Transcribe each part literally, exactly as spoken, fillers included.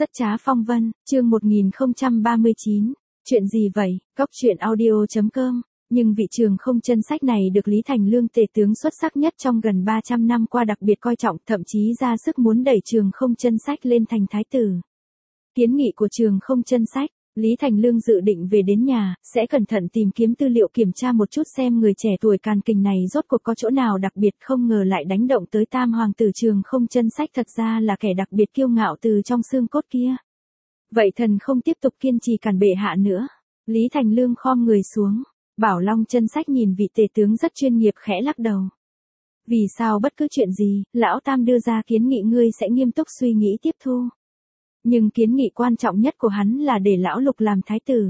Rất trá phong vân, chương một nghìn không trăm ba mươi chín. Chuyện gì vậy? Cóc truyện audio chấm com. Nhưng vị Trường Không chân sách này được Lý Thành Lương tể tướng xuất sắc nhất trong gần ba trăm năm qua đặc biệt coi trọng, thậm chí ra sức muốn đẩy Trường Không chân sách lên thành thái tử. Kiến nghị của Trường Không chân sách, Lý Thành Lương dự định về đến nhà, sẽ cẩn thận tìm kiếm tư liệu kiểm tra một chút xem người trẻ tuổi Càn Kình này rốt cuộc có chỗ nào đặc biệt, không ngờ lại đánh động tới tam hoàng tử Trường Không chân sách thật ra là kẻ đặc biệt kiêu ngạo từ trong xương cốt kia. Vậy thần không tiếp tục kiên trì cản bệ hạ nữa. Lý Thành Lương khom người xuống, Bảo Long chân sách nhìn vị tể tướng rất chuyên nghiệp khẽ lắc đầu. Vì sao bất cứ chuyện gì, lão tam đưa ra kiến nghị ngươi sẽ nghiêm túc suy nghĩ tiếp thu. Nhưng kiến nghị quan trọng nhất của hắn là để lão Lục làm thái tử.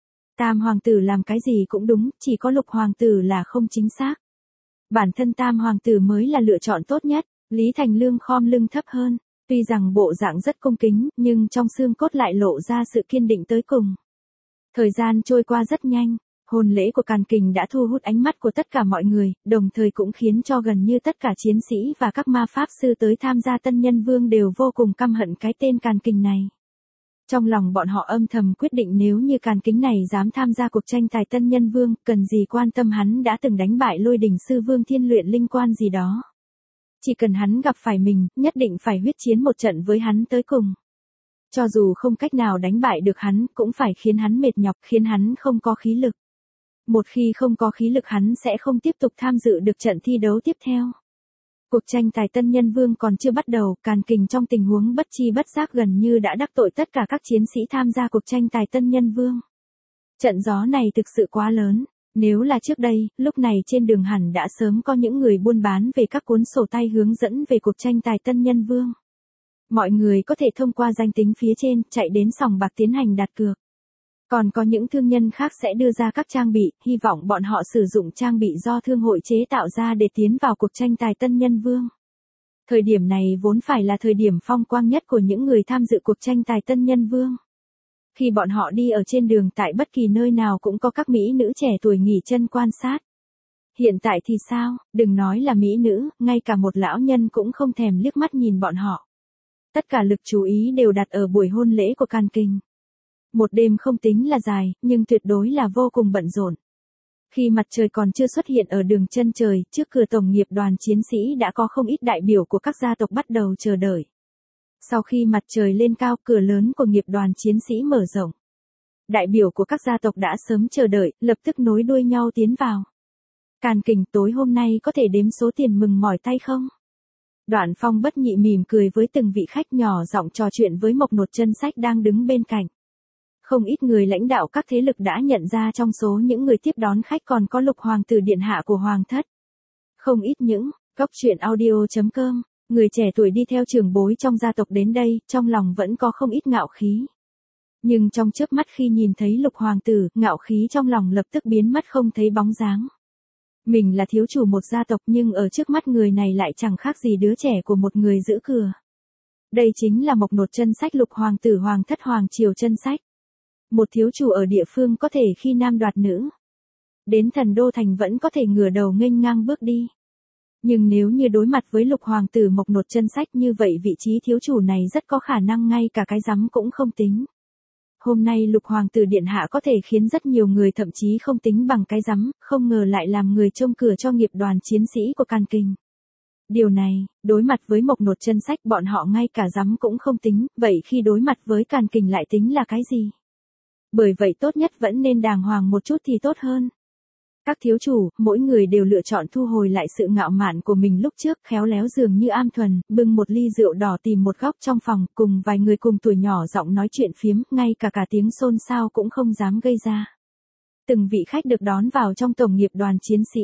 Tam hoàng tử làm cái gì cũng đúng, chỉ có Lục hoàng tử là không chính xác. Bản thân tam hoàng tử mới là lựa chọn tốt nhất. Lý Thành Lương khom lưng thấp hơn, tuy rằng bộ dạng rất cung kính, nhưng trong xương cốt lại lộ ra sự kiên định tới cùng. Thời gian trôi qua rất nhanh, hôn lễ của Càn Kình đã thu hút ánh mắt của tất cả mọi người, đồng thời cũng khiến cho gần như tất cả chiến sĩ và các ma pháp sư tới tham gia Tân Nhân Vương đều vô cùng căm hận cái tên Càn Kình này. Trong lòng bọn họ âm thầm quyết định nếu như Càn Kình này dám tham gia cuộc tranh tài Tân Nhân Vương, cần gì quan tâm hắn đã từng đánh bại Lôi Đỉnh Sư Vương Thiên Luyện Linh Quan gì đó. Chỉ cần hắn gặp phải mình, nhất định phải huyết chiến một trận với hắn tới cùng. Cho dù không cách nào đánh bại được hắn, cũng phải khiến hắn mệt nhọc, khiến hắn không có khí lực. Một khi không có khí lực hắn sẽ không tiếp tục tham dự được trận thi đấu tiếp theo. Cuộc tranh tài Tân Nhân Vương còn chưa bắt đầu, Càn Kình trong tình huống bất chi bất giác gần như đã đắc tội tất cả các chiến sĩ tham gia cuộc tranh tài Tân Nhân Vương. Trận gió này thực sự quá lớn. Nếu là trước đây, lúc này trên đường hẳn đã sớm có những người buôn bán về các cuốn sổ tay hướng dẫn về cuộc tranh tài Tân Nhân Vương. Mọi người có thể thông qua danh tính phía trên, chạy đến sòng bạc tiến hành đặt cược. Còn có những thương nhân khác sẽ đưa ra các trang bị, hy vọng bọn họ sử dụng trang bị do thương hội chế tạo ra để tiến vào cuộc tranh tài Tân Nhân Vương. Thời điểm này vốn phải là thời điểm phong quang nhất của những người tham dự cuộc tranh tài Tân Nhân Vương. Khi bọn họ đi ở trên đường tại bất kỳ nơi nào cũng có các mỹ nữ trẻ tuổi nghỉ chân quan sát. Hiện tại thì sao, đừng nói là mỹ nữ, ngay cả một lão nhân cũng không thèm liếc mắt nhìn bọn họ. Tất cả lực chú ý đều đặt ở buổi hôn lễ của Càn Kình. Một đêm không tính là dài, nhưng tuyệt đối là vô cùng bận rộn. Khi mặt trời còn chưa xuất hiện ở đường chân trời, trước cửa tổng nghiệp đoàn chiến sĩ đã có không ít đại biểu của các gia tộc bắt đầu chờ đợi. Sau khi mặt trời lên cao, cửa lớn của nghiệp đoàn chiến sĩ mở rộng. Đại biểu của các gia tộc đã sớm chờ đợi, lập tức nối đuôi nhau tiến vào. Càn Kình, tối hôm nay có thể đếm số tiền mừng mỏi tay không? Đoạn Phong bất nhị mỉm cười với từng vị khách, nhỏ giọng trò chuyện với Mộc Nột chân sách đang đứng bên cạnh. Không ít người lãnh đạo các thế lực đã nhận ra trong số những người tiếp đón khách còn có Lục hoàng tử điện hạ của hoàng thất. Không ít những, Cóc truyện audio chấm com. Người trẻ tuổi đi theo trưởng bối trong gia tộc đến đây, trong lòng vẫn có không ít ngạo khí. Nhưng trong chớp mắt khi nhìn thấy Lục hoàng tử, ngạo khí trong lòng lập tức biến mất không thấy bóng dáng. Mình là thiếu chủ một gia tộc nhưng ở trước mắt người này lại chẳng khác gì đứa trẻ của một người giữ cửa. Đây chính là Mộc Nột chân sách, Lục hoàng tử hoàng thất hoàng triều chân sách. Một thiếu chủ ở địa phương có thể khi nam đoạt nữ. Đến thần đô thành vẫn có thể ngửa đầu nghênh ngang bước đi. Nhưng nếu như đối mặt với Lục hoàng tử Mộc Nột chân sách như vậy, vị trí thiếu chủ này rất có khả năng ngay cả cái rắm cũng không tính. Hôm nay Lục hoàng tử điện hạ có thể khiến rất nhiều người thậm chí không tính bằng cái rắm, không ngờ lại làm người trông cửa cho nghiệp đoàn chiến sĩ của Càn Kình. Điều này, đối mặt với Mộc Nột chân sách bọn họ ngay cả rắm cũng không tính, vậy khi đối mặt với Càn Kình lại tính là cái gì? Bởi vậy tốt nhất vẫn nên đàng hoàng một chút thì tốt hơn. Các thiếu chủ, mỗi người đều lựa chọn thu hồi lại sự ngạo mạn của mình lúc trước, khéo léo dường như am thuần, bưng một ly rượu đỏ tìm một góc trong phòng, cùng vài người cùng tuổi nhỏ giọng nói chuyện phiếm, ngay cả cả tiếng xôn xao cũng không dám gây ra. Từng vị khách được đón vào trong tổng nghiệp đoàn chiến sĩ.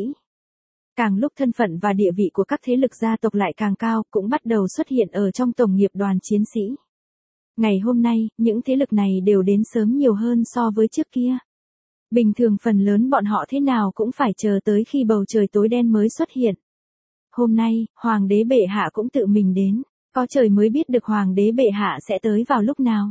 Càng lúc thân phận và địa vị của các thế lực gia tộc lại càng cao, cũng bắt đầu xuất hiện ở trong tổng nghiệp đoàn chiến sĩ. Ngày hôm nay, những thế lực này đều đến sớm nhiều hơn so với trước kia. Bình thường phần lớn bọn họ thế nào cũng phải chờ tới khi bầu trời tối đen mới xuất hiện. Hôm nay, Hoàng đế bệ hạ cũng tự mình đến, có trời mới biết được Hoàng đế bệ hạ sẽ tới vào lúc nào.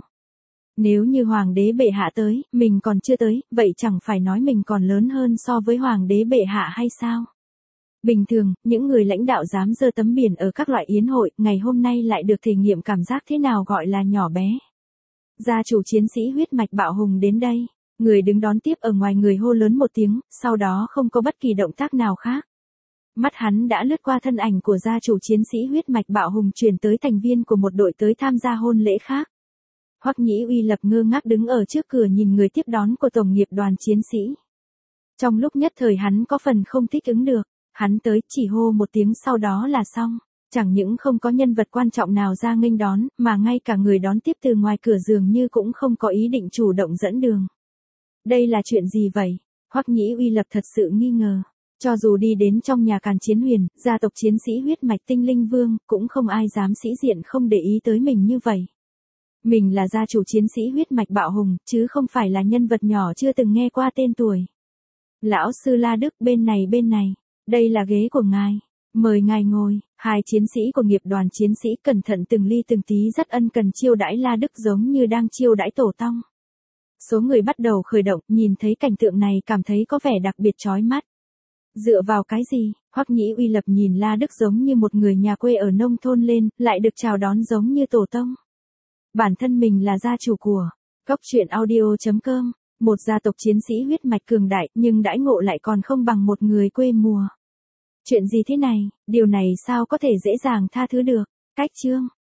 Nếu như Hoàng đế bệ hạ tới, mình còn chưa tới, vậy chẳng phải nói mình còn lớn hơn so với Hoàng đế bệ hạ hay sao? Bình thường, những người lãnh đạo dám giơ tấm biển ở các loại yến hội, ngày hôm nay lại được thể nghiệm cảm giác thế nào gọi là nhỏ bé. Gia chủ chiến sĩ huyết mạch bạo hùng đến đây. Người đứng đón tiếp ở ngoài người hô lớn một tiếng, sau đó không có bất kỳ động tác nào khác. Mắt hắn đã lướt qua thân ảnh của gia chủ chiến sĩ huyết mạch bạo hùng chuyển tới thành viên của một đội tới tham gia hôn lễ khác. Hoắc Nhĩ Uy lập ngơ ngác đứng ở trước cửa nhìn người tiếp đón của tổng nghiệp đoàn chiến sĩ. Trong lúc nhất thời hắn có phần không thích ứng được, hắn tới chỉ hô một tiếng sau đó là xong. Chẳng những không có nhân vật quan trọng nào ra nghênh đón, mà ngay cả người đón tiếp từ ngoài cửa dường như cũng không có ý định chủ động dẫn đường. Đây là chuyện gì vậy? Hoắc Nhĩ Uy lập thật sự nghi ngờ. Cho dù đi đến trong nhà Càn Chiến Huyền, gia tộc chiến sĩ huyết mạch tinh linh vương, cũng không ai dám sĩ diện không để ý tới mình như vậy. Mình là gia chủ chiến sĩ huyết mạch bạo hùng, chứ không phải là nhân vật nhỏ chưa từng nghe qua tên tuổi. Lão sư La Đức, bên này bên này, đây là ghế của ngài. Mời ngài ngồi. Hai chiến sĩ của nghiệp đoàn chiến sĩ cẩn thận từng ly từng tí rất ân cần chiêu đãi La Đức giống như đang chiêu đãi tổ tông. Số người bắt đầu khởi động, nhìn thấy cảnh tượng này cảm thấy có vẻ đặc biệt chói mắt. Dựa vào cái gì? Hoắc Nhĩ Uy lập nhìn La Đức giống như một người nhà quê ở nông thôn lên, lại được chào đón giống như tổ tông. Bản thân mình là gia chủ của Cốc Truyện Audio chấm com, một gia tộc chiến sĩ huyết mạch cường đại, nhưng đãi ngộ lại còn không bằng một người quê mùa. Chuyện gì thế này, điều này sao có thể dễ dàng tha thứ được? Cách chương